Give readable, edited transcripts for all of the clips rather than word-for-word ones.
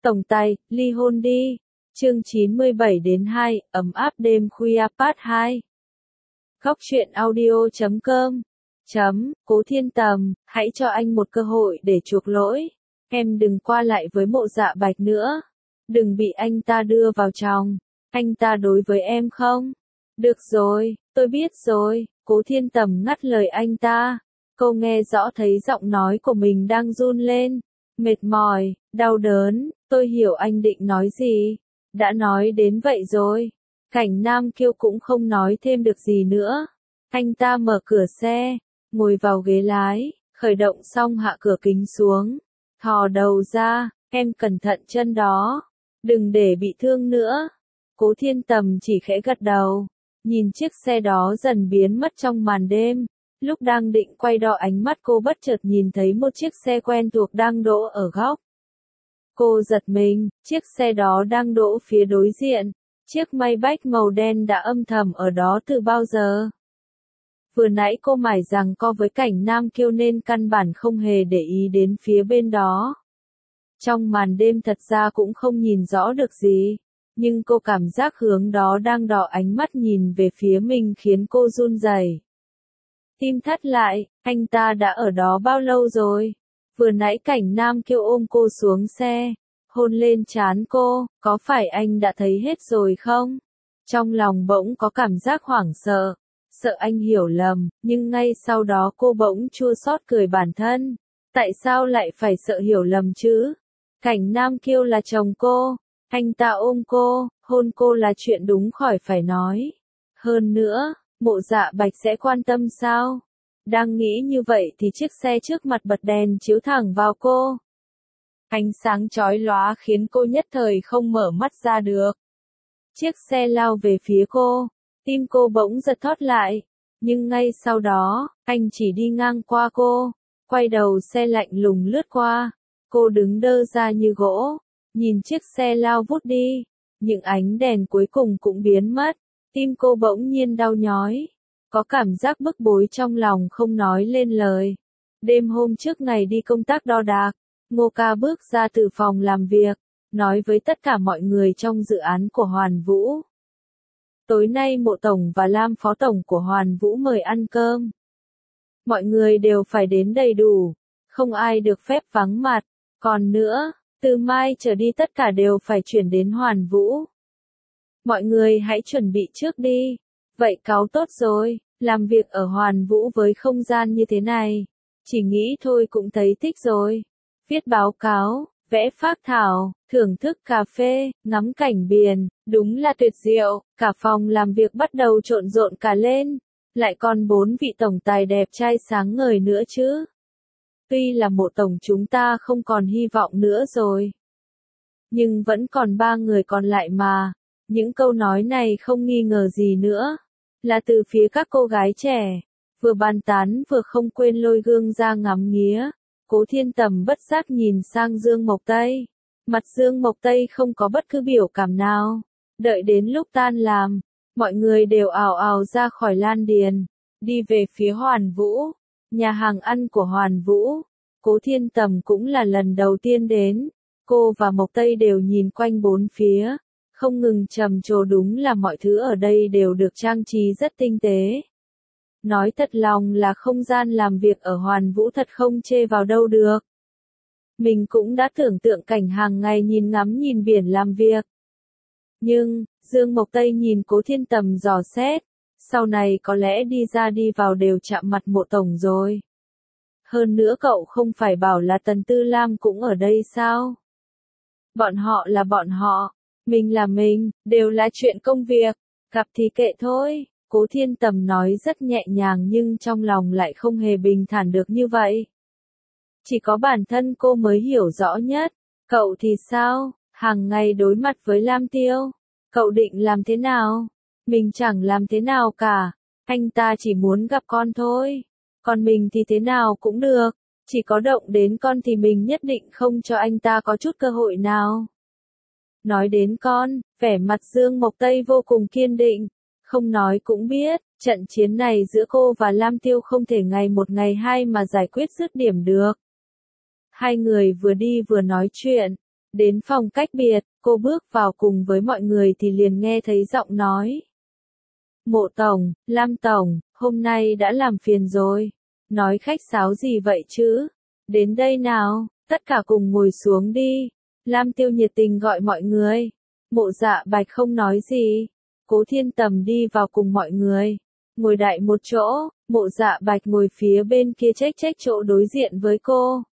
Tổng tài, ly hôn đi. Chương 97-2, ấm áp đêm khuya part 2. Góc truyện audio.com. Cố Thiên Tầm, hãy cho anh một cơ hội để chuộc lỗi. Em đừng qua lại với Mộ Dạ Bạch nữa. Đừng bị anh ta đưa vào chòng. Anh ta đối với em không? Được rồi, tôi biết rồi. Cố Thiên Tầm ngắt lời anh ta. Cô nghe rõ thấy giọng nói của mình đang run lên. Mệt mỏi, đau đớn, tôi hiểu anh định nói gì. Đã nói đến vậy rồi. Cảnh Nam Kiêu cũng không nói thêm được gì nữa. Anh ta mở cửa xe, ngồi vào ghế lái, khởi động xong hạ cửa kính xuống. Thò đầu ra, em cẩn thận chân đó. Đừng để bị thương nữa. Cố Thiên Tầm chỉ khẽ gật đầu. Nhìn chiếc xe đó dần biến mất trong màn đêm. Lúc đang định quay đọ ánh mắt cô bất chợt nhìn thấy một chiếc xe quen thuộc đang đỗ ở góc. Cô giật mình, chiếc xe đó đang đỗ phía đối diện. Chiếc Maybach màu đen đã âm thầm ở đó từ bao giờ. Vừa nãy cô mải giằng co với Cảnh Nam Kiêu nên căn bản không hề để ý đến phía bên đó. Trong màn đêm thật ra cũng không nhìn rõ được gì. Nhưng cô cảm giác hướng đó đang đọ ánh mắt nhìn về phía mình khiến cô run rẩy. Tim thắt lại, anh ta đã ở đó bao lâu rồi? Vừa nãy Cảnh Nam Kiêu ôm cô xuống xe, hôn lên trán cô, có phải anh đã thấy hết rồi không? Trong lòng bỗng có cảm giác hoảng sợ, sợ anh hiểu lầm, nhưng ngay sau đó cô bỗng chua xót cười bản thân. Tại sao lại phải sợ hiểu lầm chứ? Cảnh Nam Kiêu là chồng cô, anh ta ôm cô, hôn cô là chuyện đúng khỏi phải nói. Hơn nữa, Mộ Dạ Bạch sẽ quan tâm sao? Đang nghĩ như vậy thì chiếc xe trước mặt bật đèn chiếu thẳng vào cô. Ánh sáng chói lóa khiến cô nhất thời không mở mắt ra được. Chiếc xe lao về phía cô, tim cô bỗng giật thót lại. Nhưng ngay sau đó, anh chỉ đi ngang qua cô, quay đầu xe lạnh lùng lướt qua. Cô đứng đơ ra như gỗ, nhìn chiếc xe lao vút đi. Những ánh đèn cuối cùng cũng biến mất. Tim cô bỗng nhiên đau nhói, có cảm giác bức bối trong lòng không nói lên lời. Đêm hôm trước ngày đi công tác đo đạc, Ngô Ca bước ra từ phòng làm việc, nói với tất cả mọi người trong dự án của Hoàn Vũ. Tối nay Mộ Tổng và Lam Phó Tổng của Hoàn Vũ mời ăn cơm. Mọi người đều phải đến đầy đủ, không ai được phép vắng mặt. Còn nữa, từ mai trở đi tất cả đều phải chuyển đến Hoàn Vũ. Mọi người hãy chuẩn bị trước đi. Vậy cáu tốt rồi, làm việc ở Hoàn Vũ với không gian như thế này. Chỉ nghĩ thôi cũng thấy thích rồi. Viết báo cáo, vẽ phác thảo, thưởng thức cà phê, ngắm cảnh biển, đúng là tuyệt diệu. Cả phòng làm việc bắt đầu trộn rộn cả lên. Lại còn 4 vị tổng tài đẹp trai sáng ngời nữa chứ. Tuy là Mộ Tổng chúng ta không còn hy vọng nữa rồi. Nhưng vẫn còn 3 người còn lại mà. Những câu nói này không nghi ngờ gì nữa, là từ phía các cô gái trẻ, vừa bàn tán vừa không quên lôi gương ra ngắm nghía. Cố Thiên Tầm bất giác nhìn sang Dương Mộc Tây. Mặt Dương Mộc Tây không có bất cứ biểu cảm nào. Đợi đến lúc tan làm, mọi người đều ào ào ra khỏi Lan Điền, đi về phía Hoàn Vũ, nhà hàng ăn của Hoàn Vũ. Cố Thiên Tầm cũng là lần đầu tiên đến, cô và Mộc Tây đều nhìn quanh bốn phía. Không ngừng trầm trồ, đúng là mọi thứ ở đây đều được trang trí rất tinh tế. Nói thật lòng là không gian làm việc ở Hoàn Vũ thật không chê vào đâu được. Mình cũng đã tưởng tượng cảnh hàng ngày nhìn ngắm nhìn biển làm việc. Nhưng, Dương Mộc Tây nhìn Cố Thiên Tầm dò xét, sau này có lẽ đi ra đi vào đều chạm mặt Mộ Tổng rồi. Hơn nữa cậu không phải bảo là Tần Tư Lam cũng ở đây sao? Bọn họ là bọn họ. Mình là mình, đều là chuyện công việc, gặp thì kệ thôi. Cố Thiên Tầm nói rất nhẹ nhàng nhưng trong lòng lại không hề bình thản được như vậy. Chỉ có bản thân cô mới hiểu rõ nhất. Cậu thì sao, hàng ngày đối mặt với Lam Tiêu, cậu định làm thế nào? Mình chẳng làm thế nào cả, anh ta chỉ muốn gặp con thôi. Còn mình thì thế nào cũng được, chỉ có động đến con thì mình nhất định không cho anh ta có chút cơ hội nào. Nói đến con, vẻ mặt Dương Mộc Tây vô cùng kiên định, không nói cũng biết, trận chiến này giữa cô và Lam Tiêu không thể ngày một ngày hai mà giải quyết dứt điểm được. Hai người vừa đi vừa nói chuyện, Đến phòng cách biệt, cô bước vào cùng với mọi người thì liền nghe thấy giọng nói. Mộ tổng, Lam tổng, hôm nay đã làm phiền rồi. Nói khách sáo gì vậy chứ? Đến đây nào, tất cả cùng ngồi xuống đi. Lam Tiêu nhiệt tình gọi mọi người. Mộ Dạ Bạch không nói gì. Cố Thiên Tầm đi vào cùng mọi người. Ngồi đại một chỗ, Mộ Dạ Bạch ngồi phía bên kia chếch chỗ đối diện với cô.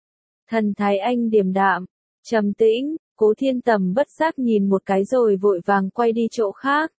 Thần thái anh điềm đạm, trầm tĩnh, Cố Thiên Tầm bất giác nhìn một cái rồi vội vàng quay đi chỗ khác.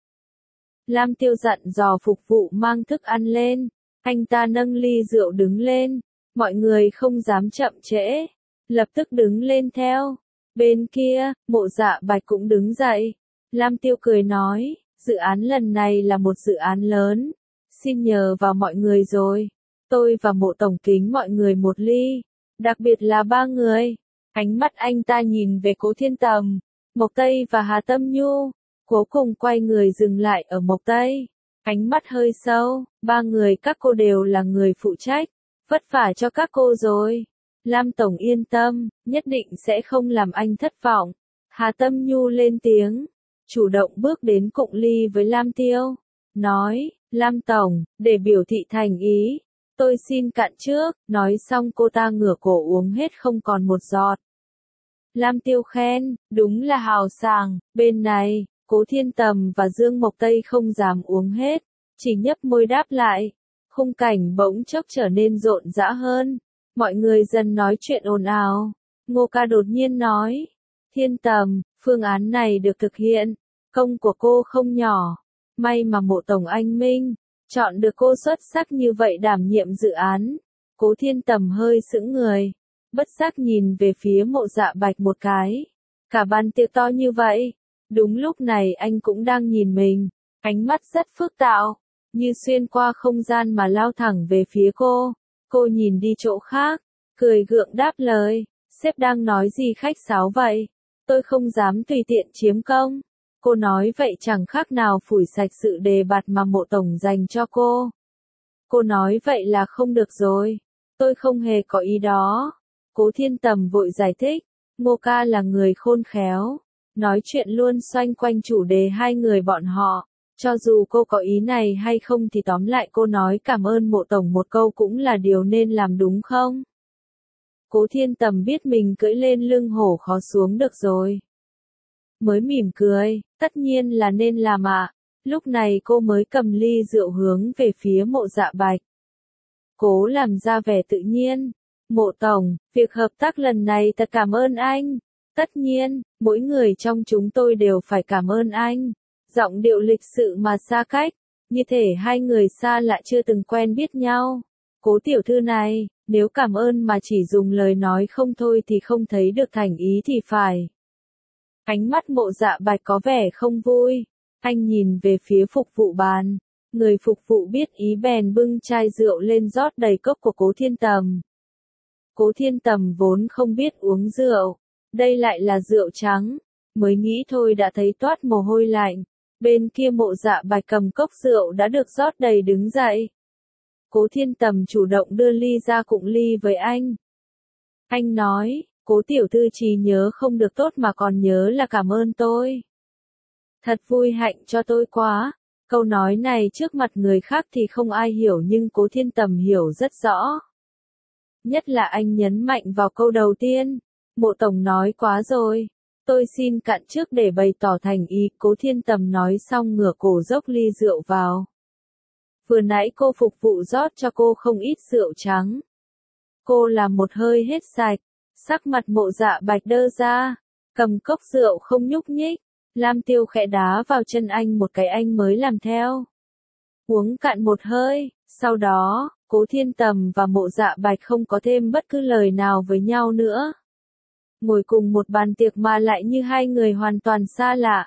Lam Tiêu dặn dò phục vụ mang thức ăn lên, anh ta nâng ly rượu đứng lên, mọi người không dám chậm trễ, lập tức đứng lên theo. Bên kia, Mộ Dạ Bạch cũng đứng dậy. Lam Tiêu cười nói, dự án lần này là một dự án lớn, xin nhờ vào mọi người rồi. Tôi và Mộ tổng kính mọi người một ly, đặc biệt là ba người. Ánh mắt anh ta nhìn về Cố Thiên Tầm, Mộc Tây và Hà Tâm Nhu, cuối cùng quay người dừng lại ở Mộc Tây. Ánh mắt hơi sâu, ba người các cô đều là người phụ trách, vất vả cho các cô rồi. Lam tổng yên tâm, nhất định sẽ không làm anh thất vọng. Hà Tâm Nhu lên tiếng, chủ động bước đến cụng ly với Lam Tiêu, nói, Lam tổng, để biểu thị thành ý, tôi xin cạn trước. Nói xong cô ta ngửa cổ uống hết không còn một giọt. Lam Tiêu khen, đúng là hào sảng. Bên này, Cố Thiên Tầm và Dương Mộc Tây không dám uống hết, chỉ nhấp môi đáp lại. Khung cảnh bỗng chốc trở nên rộn rã hơn, mọi người dần nói chuyện ồn ào. Ngô Ca đột nhiên nói, Thiên Tầm, phương án này được thực hiện, công của cô không nhỏ, may mà Mộ tổng anh minh, chọn được cô xuất sắc như vậy đảm nhiệm dự án. Cố Thiên Tầm hơi sững người, bất giác nhìn về phía Mộ Dạ Bạch một cái. Cả bàn tiệc to như vậy, đúng lúc này anh cũng đang nhìn mình, ánh mắt rất phức tạp, như xuyên qua không gian mà lao thẳng về phía cô. Cô nhìn đi chỗ khác, cười gượng đáp lời, sếp đang nói gì khách sáo vậy? Tôi không dám tùy tiện chiếm công. Cô nói vậy chẳng khác nào phủi sạch sự đề bạt mà Mộ tổng dành cho cô. Cô nói vậy là không được rồi. Tôi không hề có ý đó. Cố Thiên Tầm vội giải thích, Ngô Ca là người khôn khéo, nói chuyện luôn xoay quanh chủ đề hai người bọn họ. Cho dù cô có ý này hay không thì tóm lại cô nói cảm ơn Mộ tổng một câu cũng là điều nên làm đúng không? Cố Thiên Tầm biết mình cưỡi lên lưng hổ khó xuống được rồi. Mới mỉm cười, tất nhiên là nên làm ạ. Lúc này cô mới cầm ly rượu hướng về phía Mộ Dạ Bạch. Cố làm ra vẻ tự nhiên. Mộ tổng, việc hợp tác lần này thật cảm ơn anh. Tất nhiên, mỗi người trong chúng tôi đều phải cảm ơn anh. Giọng điệu lịch sự mà xa cách, như thể hai người xa lạ chưa từng quen biết nhau. Cố tiểu thư này, nếu cảm ơn mà chỉ dùng lời nói không thôi thì không thấy được thành ý thì phải. Ánh mắt Mộ Dạ Bạch có vẻ không vui, anh nhìn về phía phục vụ bàn. Người phục vụ biết ý bèn bưng chai rượu lên rót đầy cốc của Cố Thiên Tầm. Cố Thiên Tầm vốn không biết uống rượu, đây lại là rượu trắng, mới nghĩ thôi đã thấy toát mồ hôi lạnh. Bên kia Mộ Dạ Bạch cầm cốc rượu đã được rót đầy đứng dậy. Cố Thiên Tầm chủ động đưa ly ra cụng ly với anh. Anh nói, Cố tiểu thư trí nhớ không được tốt mà còn nhớ là cảm ơn tôi. Thật vui hạnh cho tôi quá. Câu nói này trước mặt người khác thì không ai hiểu nhưng Cố Thiên Tầm hiểu rất rõ. Nhất là anh nhấn mạnh vào câu đầu tiên. Mộ tổng nói quá rồi. Tôi xin cạn trước để bày tỏ thành ý. Cố Thiên Tầm nói xong ngửa cổ dốc ly rượu vào. Vừa nãy cô phục vụ rót cho cô không ít rượu trắng. Cô làm một hơi hết sạch. Sắc mặt Mộ Dạ Bạch đơ ra. Cầm cốc rượu không nhúc nhích. Lam Tiêu khẽ đá vào chân anh một cái anh mới làm theo. Uống cạn một hơi, sau đó, Cố Thiên Tầm và Mộ Dạ Bạch không có thêm bất cứ lời nào với nhau nữa. Ngồi cùng một bàn tiệc mà lại như hai người hoàn toàn xa lạ.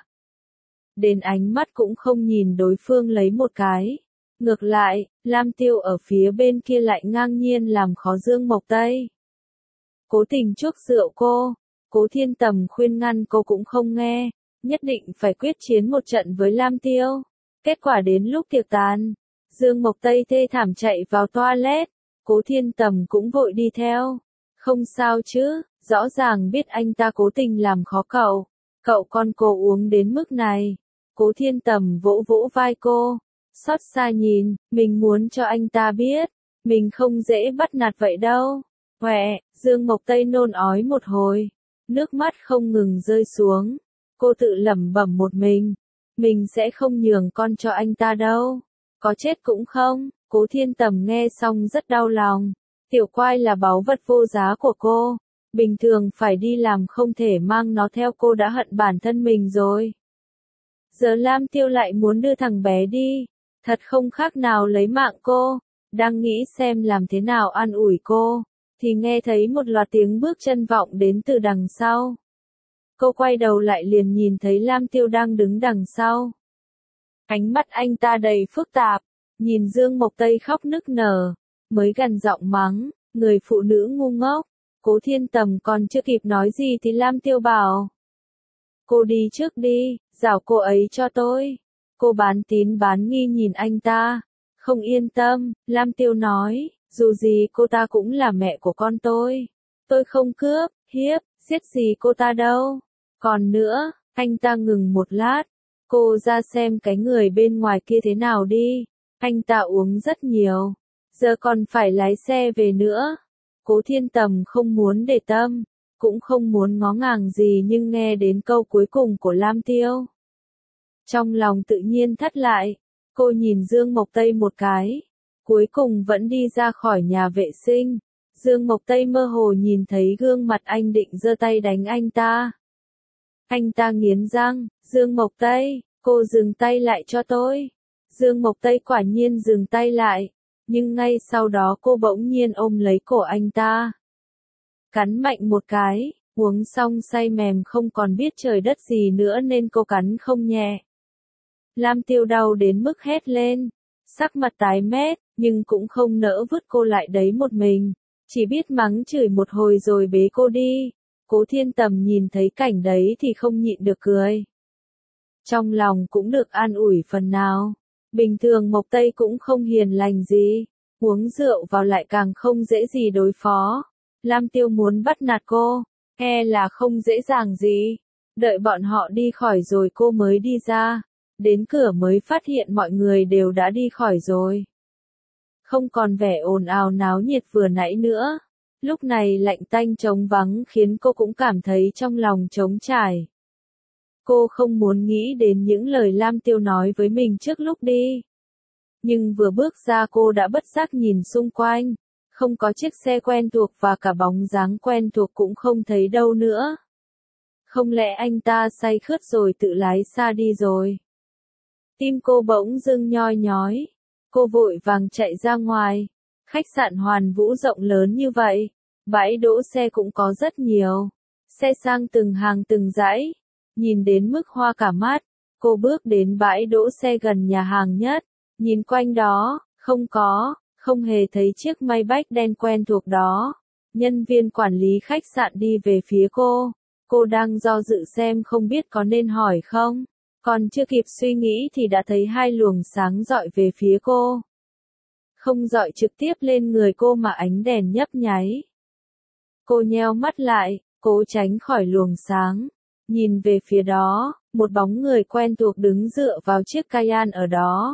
Đến ánh mắt cũng không nhìn đối phương lấy một cái. Ngược lại, Lam Tiêu ở phía bên kia lại ngang nhiên làm khó Dương Mộc Tây. Cố tình chuốc rượu cô, Cố Thiên Tầm khuyên ngăn cô cũng không nghe. Nhất định phải quyết chiến một trận với Lam Tiêu. Kết quả đến lúc tiệc tàn, Dương Mộc Tây thê thảm chạy vào toilet, Cố Thiên Tầm cũng vội đi theo. Không sao chứ, rõ ràng biết anh ta cố tình làm khó cậu. Cậu con cô uống đến mức này. Cố Thiên Tầm vỗ vỗ vai cô. Xót xa nhìn, mình muốn cho anh ta biết. Mình không dễ bắt nạt vậy đâu. Quẹ, Dương Mộc Tây nôn ói một hồi. Nước mắt không ngừng rơi xuống. Cô tự lẩm bẩm một mình sẽ không nhường con cho anh ta đâu. Có chết cũng không. Cố Thiên Tầm nghe xong rất đau lòng. Tiểu Quai là báu vật vô giá của cô. Bình thường phải đi làm không thể mang nó theo, cô đã hận bản thân mình rồi. Giờ Lam Tiêu lại muốn đưa thằng bé đi. Thật không khác nào lấy mạng cô. Đang nghĩ xem làm thế nào an ủi cô, thì nghe thấy một loạt tiếng bước chân vọng đến từ đằng sau. Cô quay đầu lại liền nhìn thấy Lam Tiêu đang đứng đằng sau. Ánh mắt anh ta đầy phức tạp, nhìn Dương Mộc Tây khóc nức nở, mới gần giọng mắng, người phụ nữ ngu ngốc. Cố Thiên Tầm còn chưa kịp nói gì thì Lam Tiêu bảo. Cô đi trước đi, giao cô ấy cho tôi. Cô bán tín bán nghi nhìn anh ta. Không yên tâm, Lam Tiêu nói, dù gì cô ta cũng là mẹ của con tôi. Tôi không cướp, hiếp, giết gì cô ta đâu. Còn nữa, anh ta ngừng một lát. Cô ra xem cái người bên ngoài kia thế nào đi. Anh ta uống rất nhiều. Giờ còn phải lái xe về nữa. Cố Thiên Tầm không muốn để tâm, cũng không muốn ngó ngàng gì, nhưng nghe đến câu cuối cùng của Lam Tiêu. Trong lòng tự nhiên thắt lại. Cô nhìn Dương Mộc Tây một cái. Cuối cùng vẫn đi ra khỏi nhà vệ sinh. Dương Mộc Tây mơ hồ nhìn thấy gương mặt anh định giơ tay đánh anh ta. Anh ta nghiến răng, Dương Mộc Tây, cô dừng tay lại cho tôi. Dương Mộc Tây quả nhiên dừng tay lại. Nhưng ngay sau đó cô bỗng nhiên ôm lấy cổ anh ta. Cắn mạnh một cái, uống xong say mềm không còn biết trời đất gì nữa nên cô cắn không nhẹ. Lam Tiêu đau đến mức hét lên, sắc mặt tái mét, nhưng cũng không nỡ vứt cô lại đấy một mình, chỉ biết mắng chửi một hồi rồi bế cô đi. Cố Thiên Tầm nhìn thấy cảnh đấy thì không nhịn được cười. Trong lòng cũng được an ủi phần nào. Bình thường Mộc Tây cũng không hiền lành gì, uống rượu vào lại càng không dễ gì đối phó. Lam Tiêu muốn bắt nạt cô, e là không dễ dàng gì. Đợi bọn họ đi khỏi rồi cô mới đi ra. Đến cửa mới phát hiện mọi người đều đã đi khỏi rồi. Không còn vẻ ồn ào náo nhiệt vừa nãy nữa. Lúc này lạnh tanh trống vắng khiến cô cũng cảm thấy trong lòng trống trải. Cô không muốn nghĩ đến những lời Lam Tiêu nói với mình trước lúc đi. Nhưng vừa bước ra cô đã bất giác nhìn xung quanh. Không có chiếc xe quen thuộc và cả bóng dáng quen thuộc cũng không thấy đâu nữa. Không lẽ anh ta say khướt rồi tự lái xa đi rồi? Tim cô bỗng dưng nhoi nhói. Cô vội vàng chạy ra ngoài. Khách sạn Hoàn Vũ rộng lớn như vậy. Bãi đỗ xe cũng có rất nhiều. Xe sang từng hàng từng dãy. Nhìn đến mức hoa cả mắt. Cô bước đến bãi đỗ xe gần nhà hàng nhất. Nhìn quanh đó, không hề thấy chiếc Maybach đen quen thuộc đó. Nhân viên quản lý khách sạn đi về phía cô. Cô đang do dự xem không biết có nên hỏi không. Còn chưa kịp suy nghĩ thì đã thấy hai luồng sáng dọi về phía cô. Không dọi trực tiếp lên người cô mà ánh đèn nhấp nháy. Cô nheo mắt lại, cố tránh khỏi luồng sáng. Nhìn về phía đó, một bóng người quen thuộc đứng dựa vào chiếc Cayenne ở đó.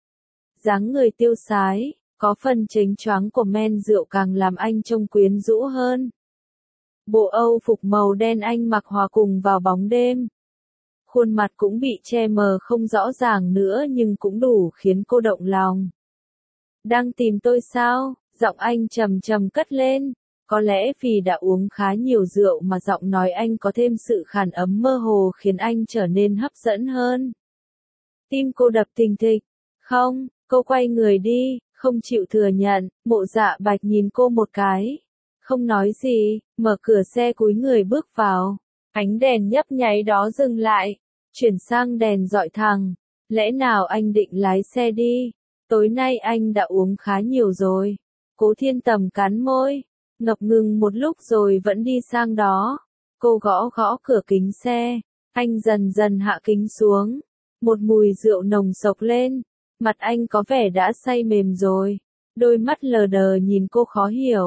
Dáng người tiêu sái, có phần chênh choáng của men rượu càng làm anh trông quyến rũ hơn. Bộ Âu phục màu đen anh mặc hòa cùng vào bóng đêm. Khuôn mặt cũng bị che mờ không rõ ràng nữa nhưng cũng đủ khiến cô động lòng. Đang tìm tôi sao? Giọng anh trầm trầm cất lên. Có lẽ vì đã uống khá nhiều rượu mà giọng nói anh có thêm sự khàn ấm mơ hồ khiến anh trở nên hấp dẫn hơn. Tim cô đập thình thịch. Không, cô quay người đi, không chịu thừa nhận. Mộ Dạ Bạch nhìn cô một cái. Không nói gì, mở cửa xe cúi người bước vào. Ánh đèn nhấp nháy đó dừng lại. Chuyển sang đèn dọi thẳng. Lẽ nào anh định lái xe đi? Tối nay anh đã uống khá nhiều rồi. Cố Thiên Tầm cắn môi. Ngập ngừng một lúc rồi vẫn đi sang đó. Cô gõ gõ cửa kính xe. Anh dần dần hạ kính xuống. Một mùi rượu nồng sộc lên. Mặt anh có vẻ đã say mềm rồi. Đôi mắt lờ đờ nhìn cô khó hiểu.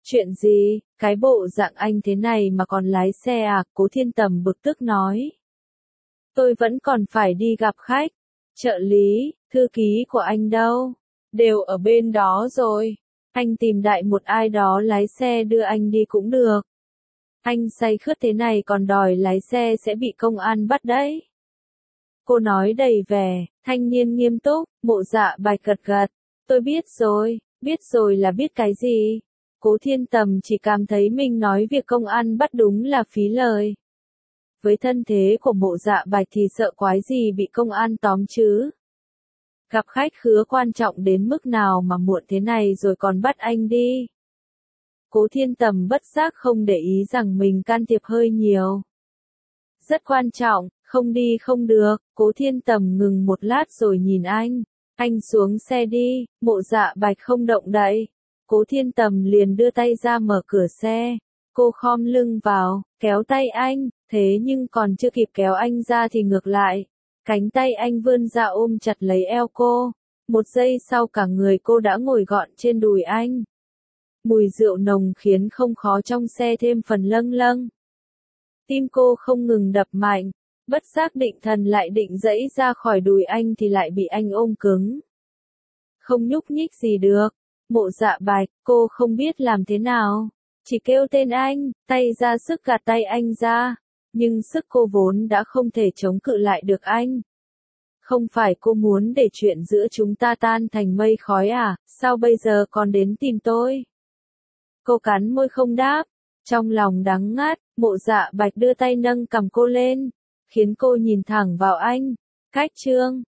Chuyện gì, cái bộ dạng anh thế này mà còn lái xe à, Cố Thiên Tầm bực tức nói. Tôi vẫn còn phải đi gặp khách. Trợ lý, thư ký của anh đâu? Đều ở bên đó rồi. Anh tìm đại một ai đó lái xe đưa anh đi cũng được. Anh say khướt thế này còn đòi lái xe sẽ bị công an bắt đấy. Cô nói đầy vẻ, thanh niên nghiêm túc, Mộ Dạ Bạch gật gật. Tôi biết rồi là biết cái gì? Cố Thiên Tầm chỉ cảm thấy mình nói việc công an bắt đúng là phí lời. Với thân thế của Mộ Dạ Bạch thì sợ quái gì bị công an tóm chứ. Gặp khách khứa quan trọng đến mức nào mà muộn thế này rồi còn bắt anh đi. Cố Thiên Tầm bất giác không để ý rằng mình can thiệp hơi nhiều. Rất quan trọng, không đi không được, Cố Thiên Tầm ngừng một lát rồi nhìn anh. Anh xuống xe đi, Mộ Dạ Bạch không động đậy. Cố Thiên Tầm liền đưa tay ra mở cửa xe. Cô khom lưng vào, kéo tay anh, thế nhưng còn chưa kịp kéo anh ra thì ngược lại. Cánh tay anh vươn ra ôm chặt lấy eo cô. Một giây sau cả người cô đã ngồi gọn trên đùi anh. Mùi rượu nồng khiến không khó trong xe thêm phần lâng lâng. Tim cô không ngừng đập mạnh. Bất giác định thần lại định giãy ra khỏi đùi anh thì lại bị anh ôm cứng. Không nhúc nhích gì được. Mộ Dạ Bạch, cô không biết làm thế nào. Chỉ kêu tên anh, tay ra sức gạt tay anh ra. Nhưng sức cô vốn đã không thể chống cự lại được anh. Không phải cô muốn để chuyện giữa chúng ta tan thành mây khói à, sao bây giờ còn đến tìm tôi? Cô cắn môi không đáp. Trong lòng đắng ngắt, Mộ Dạ Bạch đưa tay nâng cằm cô lên. Khiến cô nhìn thẳng vào anh. Cách chương